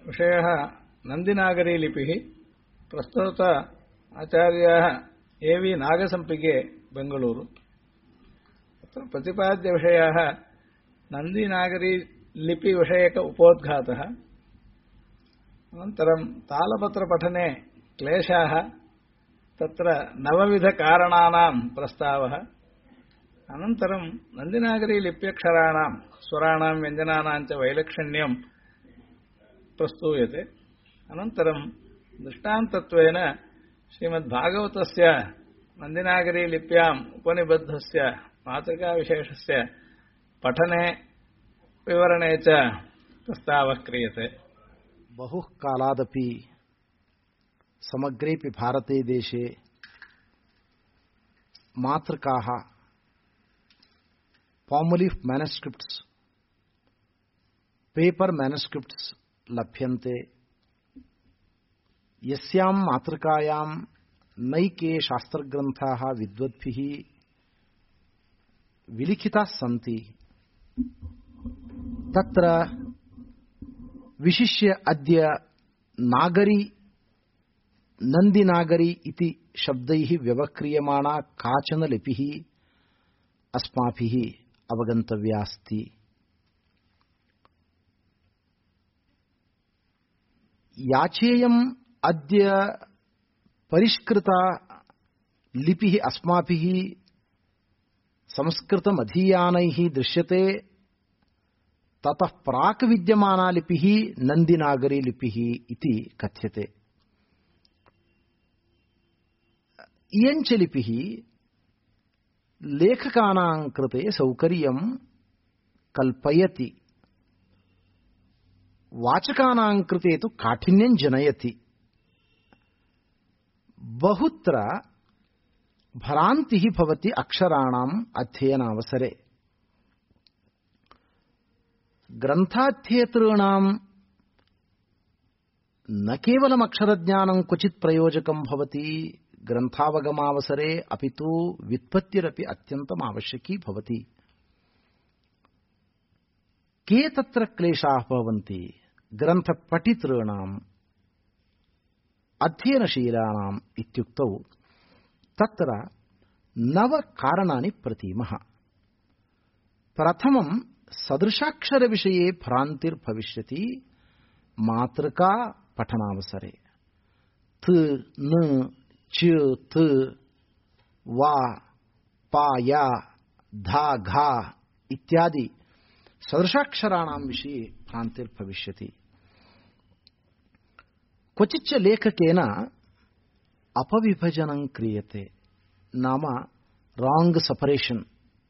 विषयः नन्दिनागरीलिपिः प्रस्तुत आचार्याः एवि नागसंपिगे बेंगळूरु तत्र प्रतिपाद्यविषयाः नन्दिनागरीलिपिविषयक उपोद्घातः अनन्तरं तालपत्रपठने क्लेशाः तत्र नवविधकारणानां प्रस्तावः अनन्तरं नन्दिनागरीलिप्यक्षराणां स्वराणां व्यञ्जनानां च वैलक्षण्यं प्रस्तूयते अनन्तरं दृष्टान्तत्वेन श्रीमद्भागवतस्य नन्दिनागरीलिप्याम् उपनिबद्धस्य मातृकाविशेषस्य पठने विवरणे च प्रस्तावः क्रियते। बहु कालादपि समग्रेपि भारते देशे मातृकाः पामोलिफ मैनस्क्रिप्ट्स पेपर मैनस्क्रिप्ट्स लभ्यन्ते यस्यां मातृकायां नैके शास्त्रग्रन्थाः विद्वद्भिः विलिखिताः सन्ति तत्र विशिष्य अद्य नागरी नन्दिनागरी इति शब्दैः व्यवक्रियमाणा काचन लिपिः अस्माभिः अवगन्तव्या अस्ति। याचेयम् अद्य परिष्कृता लिपिः अस्माभिः संस्कृतमधीयानैः दृश्यते ततः प्राक् विद्यमाना लिपिः नन्दिनागरी लिपिः इति कथ्यते। इयञ्च लिपिः लेखकानां कृते सौकर्यं कल्पयति वाचकानां कृते तु काठिन्यं जनयति। बहुत्र भ्रान्तिः भवति अक्षराणाम् अध्ययनावसरे। ग्रन्थाध्येतॄणां न केवलम् अक्षरज्ञानं क्वचित् प्रयोजकं भवति ग्रन्थावगमावसरे अपितु व्युत्पत्तिरपि अत्यन्तम् आवश्यकी भवति। के तत्र क्लेशाः भवन्ति ग्रन्थपठितॄणाम् अध्ययनशीलानाम् इत्युक्तौ तत्र 9 कारणानि प्रतीमः। प्रथमं सदृशाक्षरविषये भ्रान्तिर्भविष्यति मातृका पठनावसरे। थ न च थ वा पा या धा घा इत्यादि सदृशाक्षराणां विषये भ्रान्तिर्भविष्यति। क्वचिच्च लेखकेन अपविभजनं क्रियते नाम रांग सेपरेशन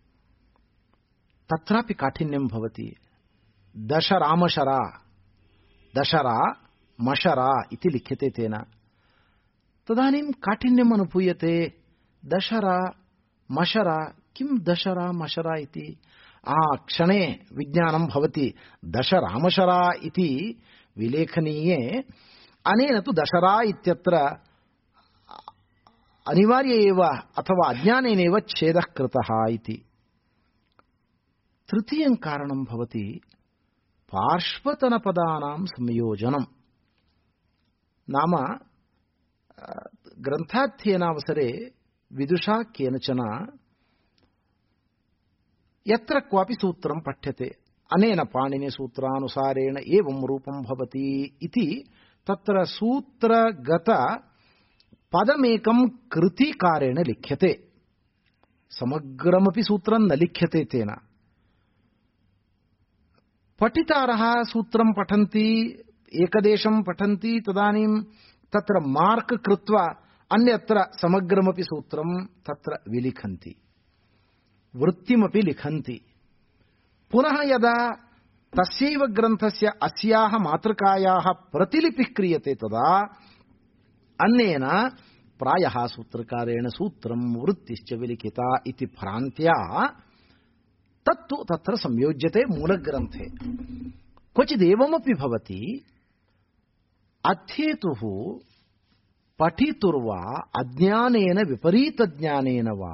तत्रापि काठिन्यं भवति। दशरामशरा दशरा मशरा इति लिख्यते तेन तदानीं काठिन्यम् अनुभूयते। दशरा मशरा किं दशरा मशरा इति क्षणे विज्ञानं भवति। दशरामशरा इति विलेखनीये अनेन तु दशरा इत्यत्र अनिवार्य एव अथवा अज्ञानेनैव छेदः कृतः इति। तृतीयं कारणं भवति पार्श्वतनपदानां संयोजनं नाम ग्रन्थाध्ययनावसरे विदुषा केनचन यत्र क्वापि सूत्रं पठ्यते अनेन पाणिनिसूत्रानुसारेण एवं रूपं भवति इति तत्र सूत्रगत पदमेकं कृतिकारेण लिख्यते। समग्रमपि सूत्रं न लिख्यते तेन। पठितारः सूत्रं पठन्ति एकदेशं पठन्ति तदानीं तत्र मार्क् कृत्वा अन्यत्र समग्रमपि सूत्रं तत्र विलिखन्ति वृत्तिमपि लिखन्ति। पुनः यदा तस्यैव ग्रन्थस्य अस्याः मातृकायाः प्रतिलिपिः क्रियते तदा अन्येन प्रायः सूत्रकारेण सूत्रं वृत्तिश्च विलिखिता इति भ्रान्त्या तत्तु तत्र संयोज्यते मूलग्रन्थे। क्वचिदेवमपि भवति अध्येतुः पठितुर्वा अज्ञानेन विपरीतज्ञानेन वा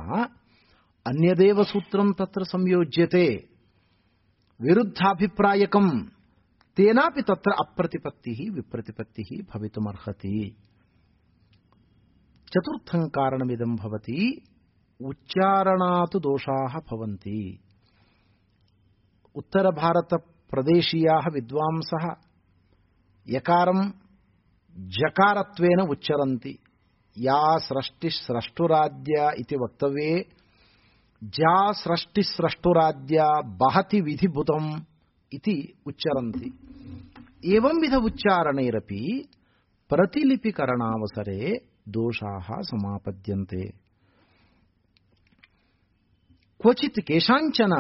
अन्यदेव सूत्रं तत्र संयोज्यते। विरुद्धाभिप्रायकं तेनापि तत्र अप्रतिपत्तिः विप्रतिपत्तिः भवितुमर्हति। चतुर्थं कारणमिदं भवति उच्चारणात् दोषाः भवन्ति। उत्तरभारतप्रदेशीयाः विद्वांसः यकारं जकारत्वेन उच्चरन्ति। या सृष्टिस्रष्टुराद्या इति वक्तव्ये जा सृष्टिस्रष्टुराद्या बहति विधिभूतम् इति उच्चरन्ति। एवंविध उच्चारणैरपि प्रतिलिपिकरणावसरे दोषाः समापद्यन्ते। क्वचित् केषाञ्चन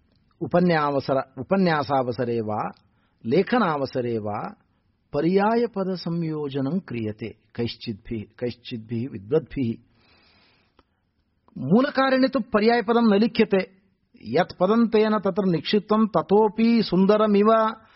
उपन्यासावसरे वा लेखनावसरे वा पर्यायपदसंयोजनं क्रियते कैश्चिद्भिः विद्वद्भिः। मूलकारिणे तु पर्यायपदं न लिख्यते। यत् पदं तेन तत्र निक्षिप्तं ततोपि सुन्दरमिव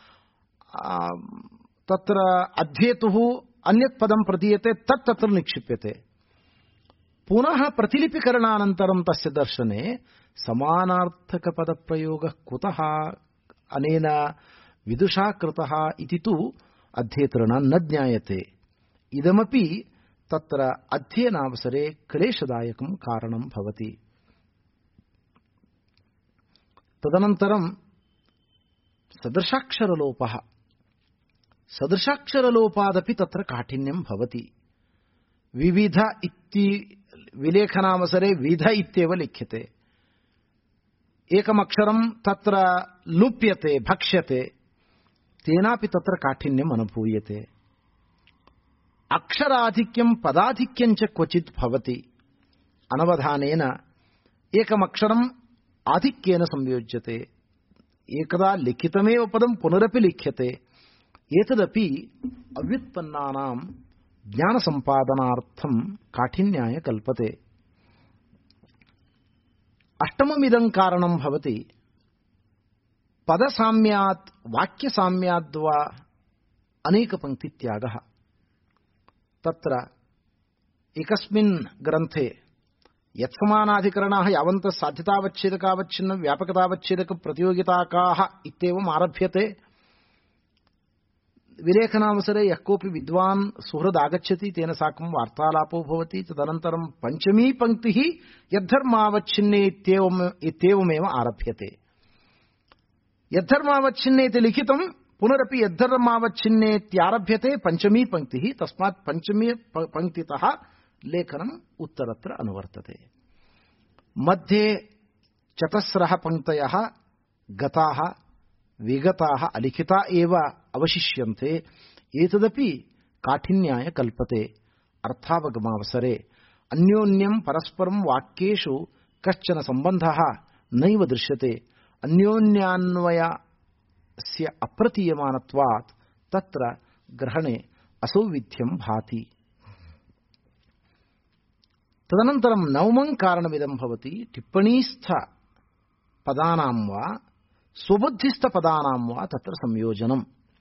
तत्र अध्येतुः अन्यत् पदं प्रतीयते, तत् तत्र निक्षिप्यते। पुनः प्रतिलिपिकरणानन्तरं तस्य दर्शने समानार्थकपदप्रयोगः कुतः अनेन विदुषा कृतः इति तु अध्येतॄणां न ज्ञायते। इदमपि तत्र अध्ययनावसरे क्लेशदायकं कारणं भवति। तदनन्तरं सदृशाक्षरलोपादपि तत्र काठिन्यं भवति। विविध इति विलेखनावसरे विध इत्येव लिख्यते। एकमक्षरं तत्र लुप्यते, भक्ष्यते, तेनापि तत्र काठिन्यम् अनुभूयते। अक्षराधिक्यं पदाधिक्यं च क्वचित् भवति। अनवधानेन एकमक्षरम् आधिक्येन संयोज्यते, एकदा लिखितमेव पदं पुनरपि लिख्यते। एतदपि अव्युत्पन्नानां ज्ञानसम्पादनार्थं काठिन्याय कल्पते। अष्टममिदं कारणं भवति पदसाम्यात् वाक्यसाम्याद्वा अनेकपङ्क्तित्यागः। तत्र एकस्मिन् ग्रन्थे यत्समानाधिकरणाः यावन्तः साध्यतावच्छेदकावच्छिन्न व्यापकतावच्छेदक प्रतियोगिताकाः इत्येवम् आरभ्यते। विलेखनावसरे यः कोऽपि विद्वान् सुहृदागच्छति, तेन साकं वार्तालापो भवति। तदनन्तरं पञ्चमी पङ्क्तिः यद्धर्मावच्छिन्ने इत्येवमेव आरभ्यते। यद्धर्मावच्छिन्ने इति लिखितं, पुनरपि यद्धर्मावच्छिन्ने इत्यारभ्यते पञ्चमी पङ्क्तिः। तस्मात् पञ्चमी पङ्क्तितः लेखनम् उत्तरत्र अनुवर्तते। मध्ये चतस्रः पङ्क्तयः गताः विगताः अलिखिता एव अवशिष्यन्ते। एतदपि काठिन्याय कल्पते। अर्थावगमावसरे अन्योन्यं परस्परं वाक्येषु कश्चन सम्बन्धः नैव दृश्यते। अन्योन्यान्वयस्य अप्रतीयमानत्वात् तत्र ग्रहणे असौविध्यं भाति। तदनन्तरं नवमं कारणमिदं भवति टिप्पणीस्थ पदानां वा स्वबुद्धिस्थ पदानां वा तत्र संयोजनं।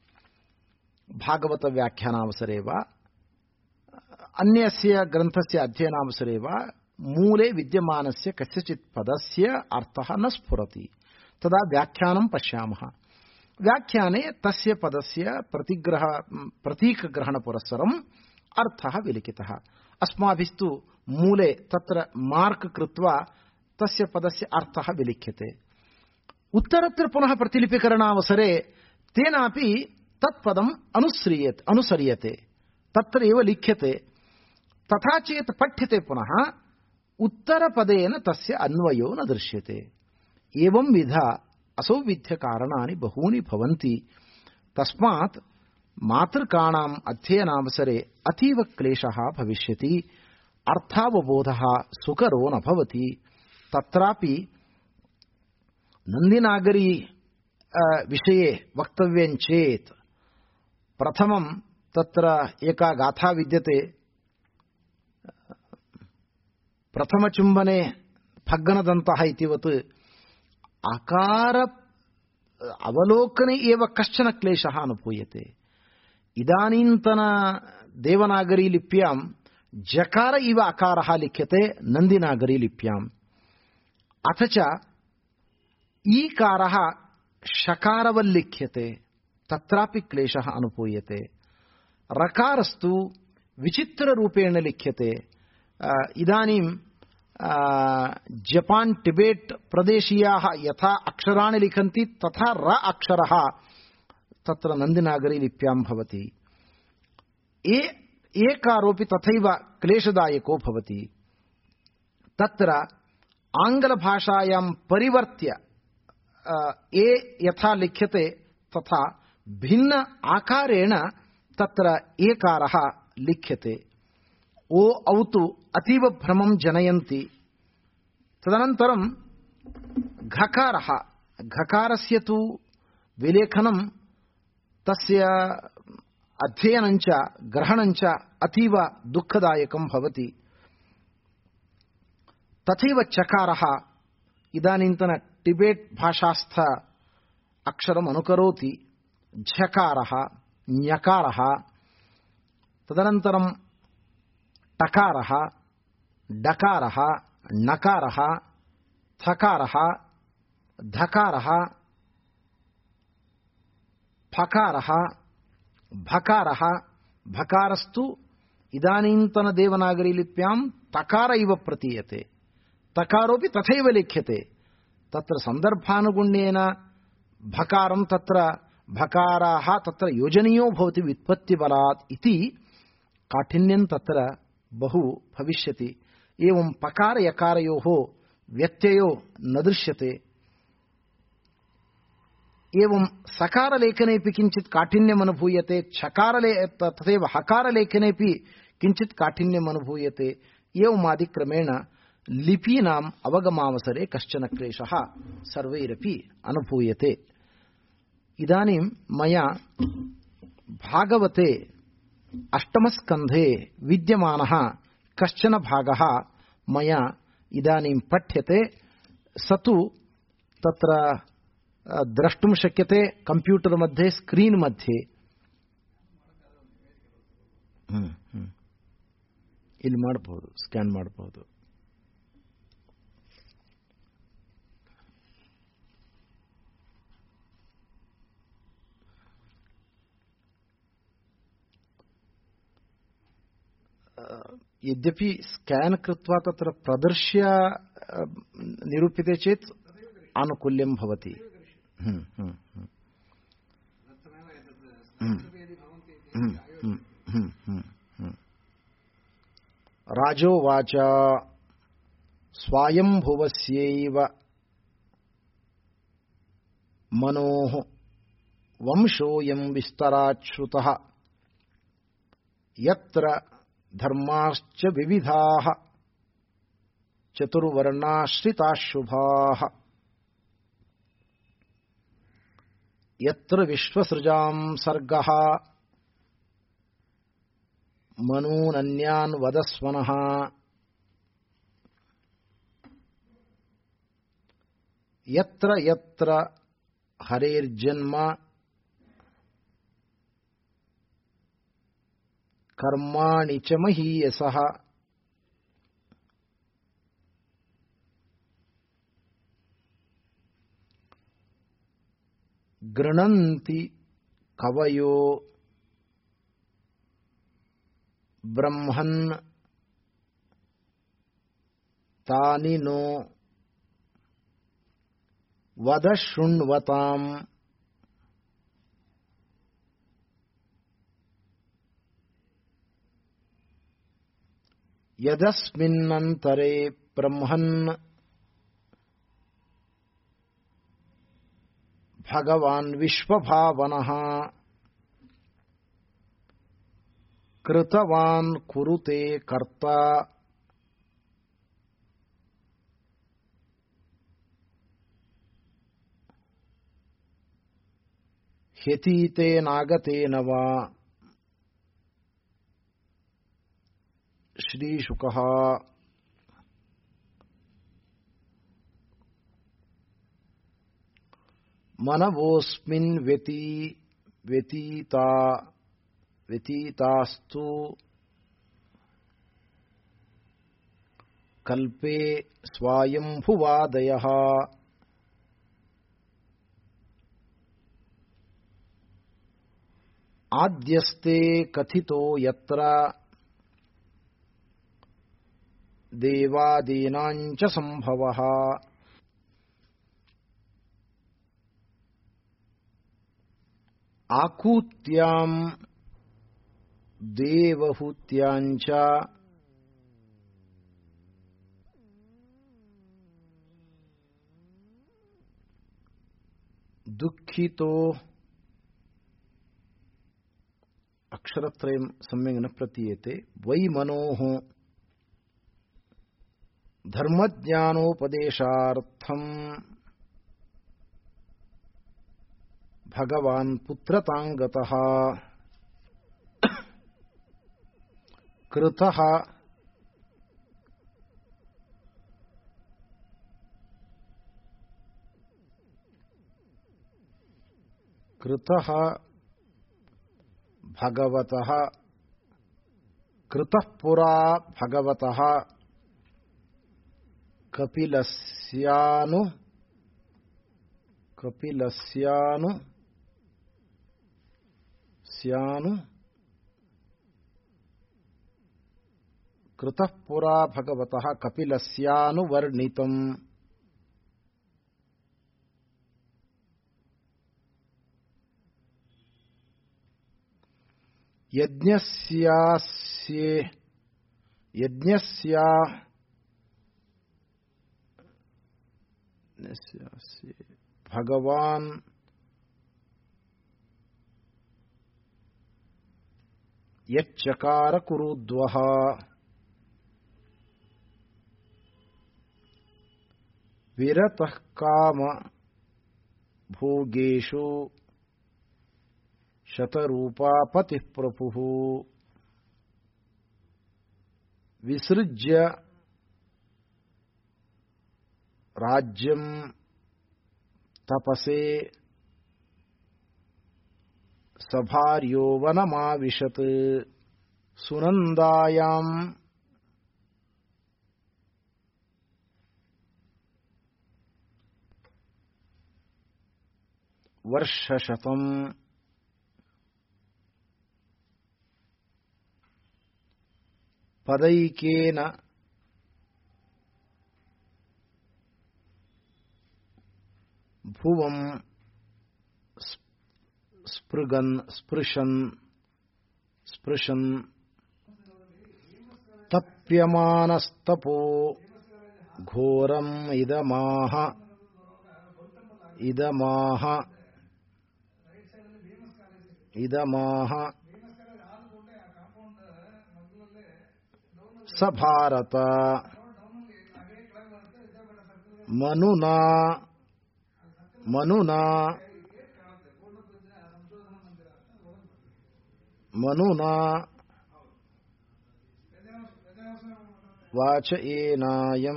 भागवत व्याख्यानावसरे वा अन्यस्य ग्रन्थस्य अध्ययनावसरे वा मूले विद्यमानस्य कस्यचित् पदस्य अर्थः न स्फुरति। तदा व्याख्यानं पश्यामः। व्याख्याने तस्य पदस्य प्रतीकग्रहणपुरस्सरम् अर्थः विलिखितः। अस्माभिस्तु मूले तत्र मार्क् कृत्वा तस्य पदस्य अर्थः विलिख्यते। उत्तरत्र पुनः प्रतिलिपिकरणावसरे तेनापि तत्पदम् अनुसर्यते, तत्र एव लिख्यते। तथा चेत् पठ्यते पुनः उत्तरपदेन तस्य अन्वयो न दृश्यते। एवंविध असौविध्यकारणानि बहूनि भवन्ति। तस्मात् मातृकाणाम् अध्ययनावसरे अतीव क्लेशः भविष्यति। अर्थावबोधः सुकरो न भवति। तत्रापि नन्दिनागरी विषये वक्तव्यं चेत् प्रथमं तत्र एका गाथा विद्यते। प्रथमचुम्बने फग्गनदन्तः इतिवत् आकार अवलोकने एव कश्चन क्लेशः अनुभूयते। इदानीन्तन देवनागरी लिप्यां जकार इव अकारः लिख्यते नन्दिनागरी लिप्याम्। अथ च ईकारः शकारवल् लिख्यते। तत्रापि क्लेशः अनुभूयते। रकारस्तु विचित्ररूपेण लिख्यते। इदानीं जपान् टिबेट् प्रदेशीयाः यथा अक्षराणि लिखन्ति तथा र अक्षरः तत्र नन्दिनागरी लिप्यां भवति। एकारोपि तथैव क्लेशदायको भवति। तत्र आङ्ग्लभाषायां परिवर्त्य यथा लिख्यते तथा भिन्न आकारेण तत्र एकारः लिख्यते। औ तु अतीव भ्रमं जनयन्ति। तदनन्तरं घकारः, घकारस्य तु विलेखनं तस्य अध्ययनञ्च ग्रहणञ्च अतीव दुःखदायकं भवति। तथैव चकारः इदानीन्तन टिबेट् भाषास्थ अक्षरम् अनुकरोति। झकारः, ञकारः, तदनन्तरं टकारः, डकारः, नकारः, थकारः, धकारः, फकारः, भकारः। भकारस्तु इदानीन्तन देवनागरी लिप्यां तकार इव प्रतीयते। तकारोपि तथैव लिख्यते। तत्र सन्दर्भानुगुण्येन भकारं तत्र भकाराः तत्र योजनीयो भवति व्युत्पत्तिबलात् इति काठिन्यं तत्र बहु भविष्यति। एवं पकार यकारयोः व्यत्ययो न दृश्यते। एवं सकारलेखनेपि किञ्चित् काठिन्यम् अनुभूयते। तथैव हकारलेखनेपि किञ्चित् काठिन्यम् अनुभूयते। एवमादिक्रमेण लिपीनाम् अवगमावसरे कश्चन क्लेशः सर्वैरपि अनुभूयते। इदानीं मया भागवते अष्टमस्कन्धे विद्यमानः कश्चन भागः मया इदानीं पठ्यते। स तु तत्र द्रष्टुं शक्यते कंप्यूटर मध्ये, स्क्रीन मध्ये। ಇಲ್ಲಿ ಮಾಡಬಹುದು, ಸ್ಕ್ಯಾನ್ ಮಾಡಬಹುದು। यद्यपि स्कैन कृत्वा तत्र प्रदर्श्य निरूप्यते चेत् आनुकूल्यं भवति। राजोवाच स्वायंभुवस्यैव मनोः वंशोऽयं विस्तराच्छ्रुतः यत्र धर्माश्च विविधाः चतुर्वर्णाश्रिताः शुभाः यत्र विश्वसृजां सर्गः मनूनन्यान् वदस्वनः यत्र यत्र हरेर्जन्म कर्माणि च महीयसः गृह्णन्ति कवयो ब्रह्मन् तानि नो वद शृण्वताम् यदस्मिन्नन्तरे ब्रह्मन् भगवान् विश्वभावनः कृतवान् कुरुते कर्ता ह्यतीते नागतेन वा। श्रीशुकः मनवोऽस्मिन् व्यतीतास्तु कल्पे स्वायंभुवादयः ಆದ್ಯಸ್ತೆ ಕಥಿತೋ ಯತ್ರ ದೇವಾದೀನಾಂಚ ಸಂಭವಃ ಆಕೂತ್ಯಾಂ ದೇವಹೂತ್ಯಾಂಚ ದುಃಖಿತೋ ಅಕ್ಷರತ್ರಯಂ ಸಮ್ಯಕ್ ನ ಪ್ರತೀಯತೆ ವೈಮನೋಃ ಧರ್ಮಜ್ಞಾನೋಪದೇಶಾರ್ಥಂ ಭಗವಾನ್ ಪುತ್ರತಾಂಗತಃ ಕೃತಃ ಕೃತಃ ಭಗವತಃ ಕೃತಃ ಪುರಾ ಭಗವತಃ ಕಪಿಲಸ್ಯಾನು ಕೃತಃ ಪುರಾ ಭಗವತಃ ಕಪಿಲಸ್ಯಾನು ವರ್ಣಿತಂ ಭಗವಾನ್ ಯಚ್ಚಕಾರ ಕುರುದ್ವಃ ವಿರತಃ ಕಾಮ ಭೋಗೇಷು ಶತರೂಪಾ ಪತಿಃ ಪ್ರಭುಃ ವಿಸೃಜ್ಯ ರಾಜ್ಯಂ ತಪಸೇ ಸಭಾರ್ಯೋ ವನಮಾವಿಶತ್ ಸುನಂದಾಯಾಂ ವರ್ಷಶತಂ ಪದೈಕೇನ ಭುವಂ ಸ್ಪೃಶನ್ ತಪ್ಯಮಾನಸ್ತಪೋ ಘೋರಂ ಇದಮಾಹ ಸ ಭಾರತ ಮನುನಾ ವಾಚ ಏನಾಯಂ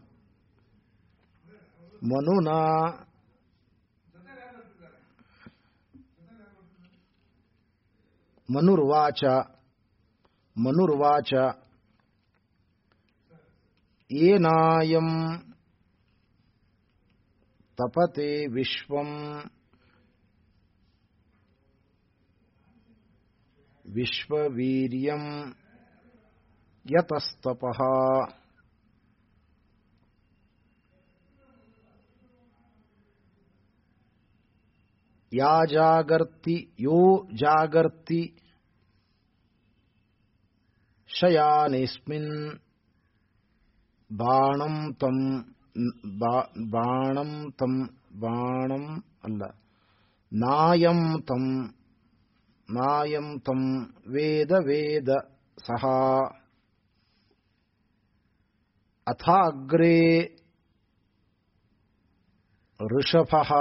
ಮನುರ್ವಾಚ ಏನಾಯಂ ತಪತೆ ವಿಶ್ವವೀರ್ಯಂ ಯತಸ್ತಪಃ ಯೋ ಜಾಗರ್ತಿ ಶಯಾನೇಸ್ಮಿನ್ ನಾಯಂ ತಂ ವೇದ ಸಹ ಅಥಾಗ್ರೇ ಋಷಭಃ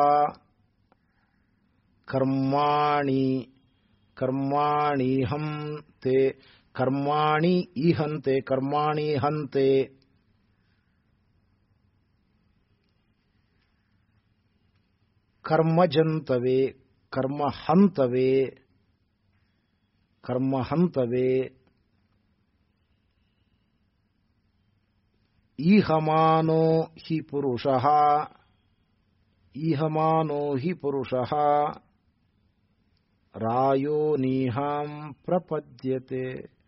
ಕರ್ಮಾಣಿ ಹಂತೆ ಕರ್ಮಜಂತವೇ ಕರ್ಮಹಂತವೇ ಈಹಮಾನೋ ಹಿ ಪುರುಷಃ ರಾಯೋನಿಹಾಂ ಪ್ರಪದ್ಯತೆ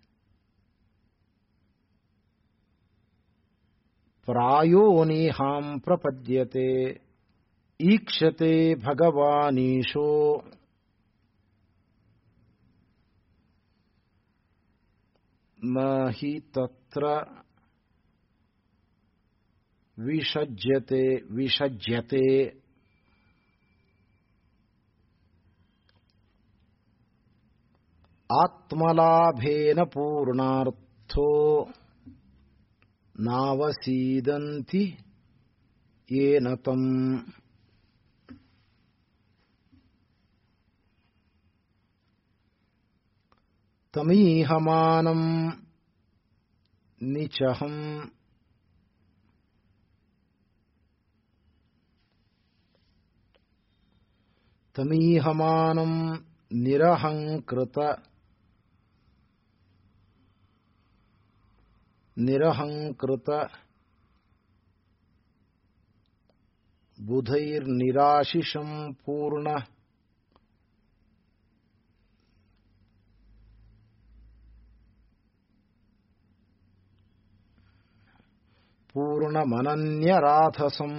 ಪ್ರಾಯೋನಿಹಾಂ ಪ್ರಪದ್ಯತೆ ಈಕ್ಷತೆ ಭಗವಾನೀಶೋ ನ ಹಿ ತತ್ರ ವಿಷಜ್ಯತೆ ಆತ್ಮಲಾಭೇನ ಪೂರ್ಣಾರ್ಥೋ ನಾವಸೀದಂತಿ ಯೇನ ತಂ ತಮೀಹಮಾನಂ ನಿಚಹಂ ತಮೀಹಮಾನಂ ನಿರಹಂಕೃತ ಬುಧೈರ್ನಿರಾಶಿಷಂ ಪೂರ್ಣಮನನ್ಯರಾಧಸಂ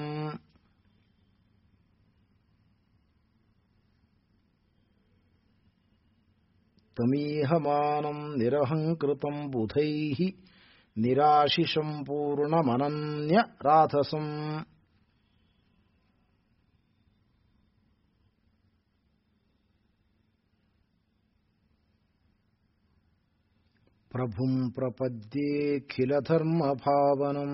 ತಮೀಹಮಾನಂ ನಿರಹಂಕೃತಂ ಬುಧೈಃ ನಿರಾಶಿಷಂ ಪೂರ್ಣಮನನ್ಯರಾಧಸಂ ಪ್ರಭುಂ ಪ್ರಪದ್ಯೇಖಿಲಧರ್ಮಭಾವನಂ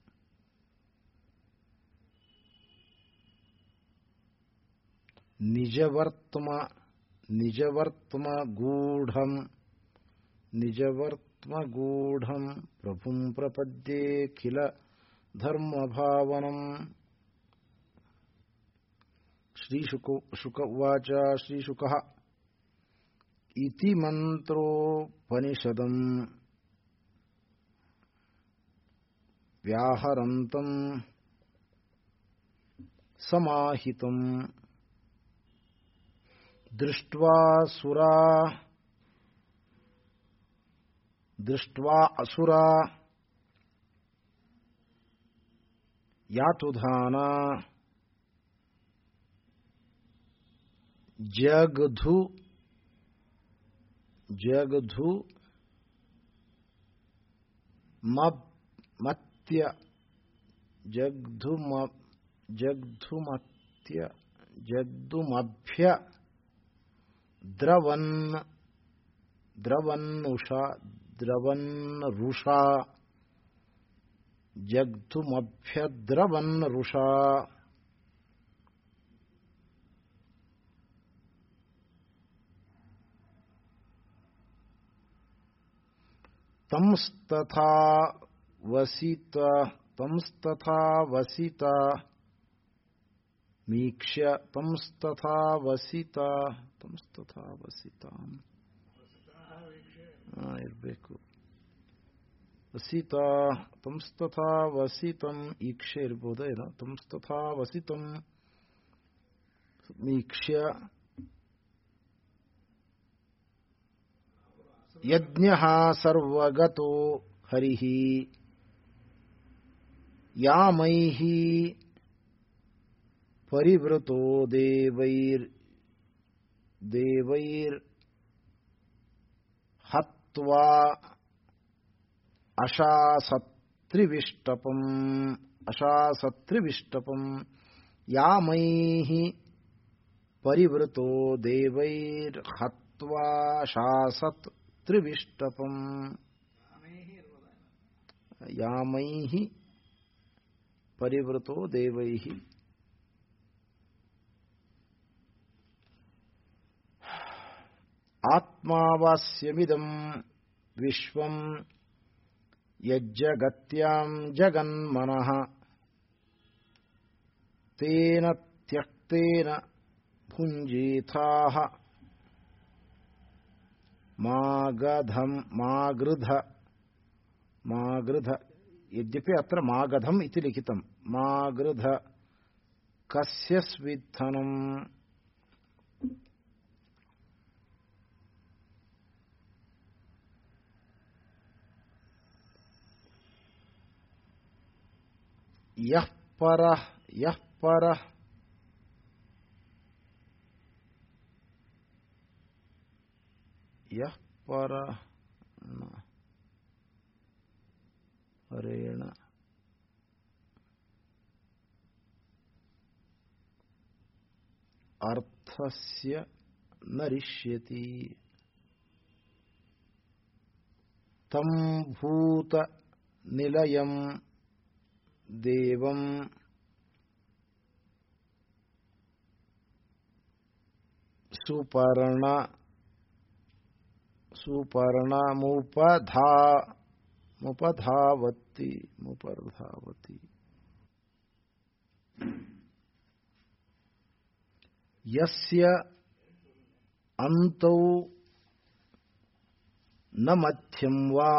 ನಿಜವರ್ತ್ಮಗೂಢಂ ಪ್ರಭುಂ ಪ್ರಪದ್ಯೇಖಿಲಧರ್ಮಭಾವನಂ ಶ್ರೀಶುಕ ಉವಾಚ ಶ್ರೀಶುಕಃ ಇತಿ ಮಂತ್ರೋಪನಿಷದಂ ವ್ಯಾಹರಂತಂ ಸಮಾಹಿತಂ ದೃಷ್ಟ್ವಾ ಅಸುರಾ ಯಾತುಧಾನಾ ಜಗಧು ಜಗ್ಧುಮಭ್ಯ ದ್ರವನ್ನೃಷಾ ಜಗ್ಧುಮಭ್ಯದ್ರವನ್ನೃಷಾ ತಂಸ್ತಥಾ ವಸಿತಾ ಮೀಕ್ಷ್ಯ ಇರಬೇಕು ವಸಿತಾ ತಂಸ್ತಥಾ ವಸಿತಂ ಈಕ್ಷೆ ಇರ್ಬೋದ ಏನೋ ತಂಸ್ತಥಾ ವಸಿತಂ ಮೀಕ್ಷ್ಯ ಯಜ್ಞಃ ಸರ್ವಗತೋ ಹರಿಃ ಯಾಮೈಃ ಪರಿವೃತೋ ದೇವೈರ್ ಹತ್ವಾ ಅಶಾಸತ್ರಿವಿಷ್ಟಪಂ ಯಾಮೈಃ ಪರಿವೃತೋ ದೇವೈರ್ ಹತ್ವಾ ಶಾಸತ್ ತ್ರಿವಿಷ್ಟಪಂ ಯಾಮೈಃ ಪರಿವೃತೋ ದೇವೈಃ ಆತ್ಮಾವಾಸ್ಯಮಿದಂ ವಿಶ್ವಂ ಯಜ್ಜಗತ್ಯಾಂ ಜಗನ್ಮನಃ ತೇನ ತ್ಯಕ್ತೇನ ಭುಂಜೇಥಾಃ ಮಾಗೃಧ ಯದ್ಯಪಿ ಅತ್ರ ಮಾಗಧಂ ಇತಿ ಲಿಖಿತಂ ಮಾಗೃಧ ಕಸ್ಯ ಸ್ವಿತ್ಥನಂ ಯಃ ಪರಃ ಯಃ ಪರಃ ಯಃ ಪರಃ ಹರೇಣ ಅರ್ಥಸ್ಯ ನರಿಷ್ಯತಿ ತಂ ಭೂತ ನಿಲಯಂ ದೇವಂ ಸುಪರ್ಣಮುಪಧಾವತಿ ಯಸ್ಯ ಅಂತೌ ನ ಮಧ್ಯಂ ವಾ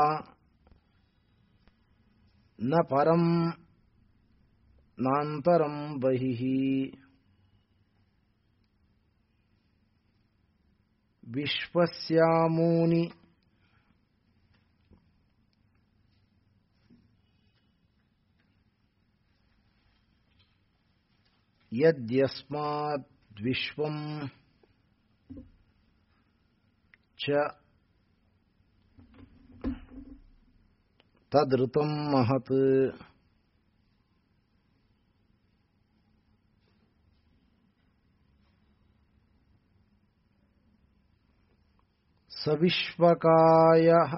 ನ ಪರಂ ನಾಂತರಂ ಬಹಿಃ ವಿಶ್ವಸ್ಯಾಮೂನಿ ಯದ್ಯಸ್ಮಾದ್ವಿಶ್ವಂ ಚ ತದೃತಂ ಮಹತ್ ಸವಿಶ್ವಕಾಯಃ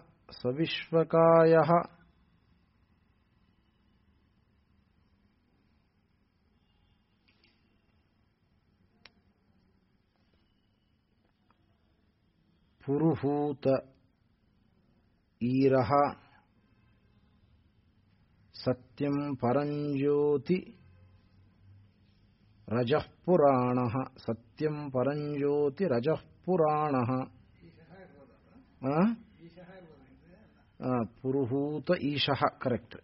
ಪುರುಹೂತ ಈರಃ ಸತ್ಯಂ ಪರಂಜ್ಯೋತಿ ರಜಃ ಪುರಾಣಃ ಸತ್ಯಂ ಪರಂಜ್ಯೋತಿ ರಜಃ ಪುರಾಣಃ ಪುರುಹೂತ ಈಶಃ ಕರೆಕ್ಟ್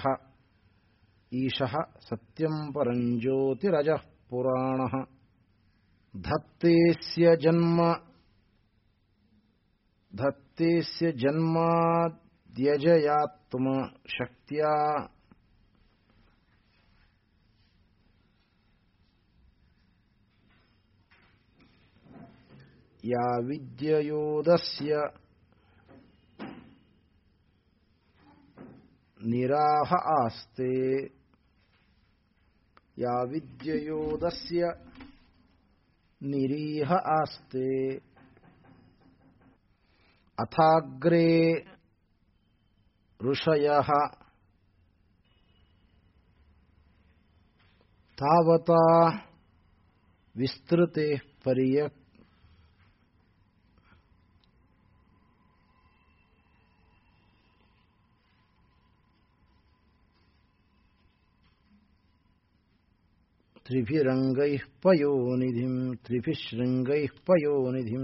ಈಶಃ ಸತ್ಯಂ ಪರಂಜ್ಯೋತಿ ರಜಃ ಪುರಾಣಃ ಧತ್ತೇಸ್ಯ ಜನ್ಮಾದ್ಯಜಯಾತ್ಮ ಶಕ್ತ್ಯಾ ಯಾ ವಿದ್ಯಯೋದಸ್ಯ ನಿರಾಹ ಆಸ್ತೆ ಯಾ ವಿದ್ಯಯೋದಸ್ಯ ನಿರೀಹ ಆಸ್ತೆ ಅಥಾಗ್ರೇ ಋಷಯಃ ತಾವತಾ ವಿಸ್ತೃತೆ ಪರ್ಯಕ್ ತ್ರಿಭಿರಂಗೈಃ ಪಯೋನಿಧಿಂ ತ್ರಿಭಿಶೃಂಗೈಃ ಪಯೋನಿಧಿಂ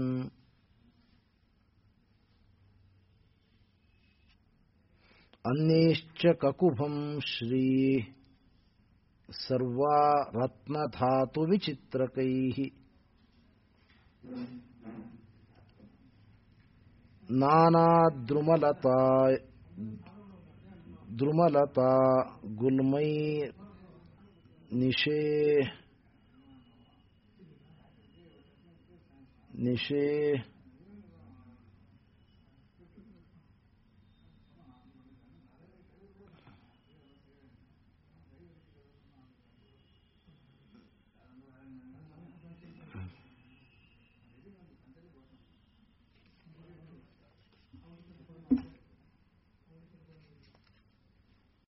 ಅನ್ಯೈಶ್ಚ ಕಕುಭಂ ಶ್ರೀ ಸರ್ವಾ ರತ್ನಧಾತು ವಿಚಿತ್ರಕೈಃ ನಾನಾದ್ರುಮಲತಾ ಗುಲ್ಮೈ ನಿಷೇ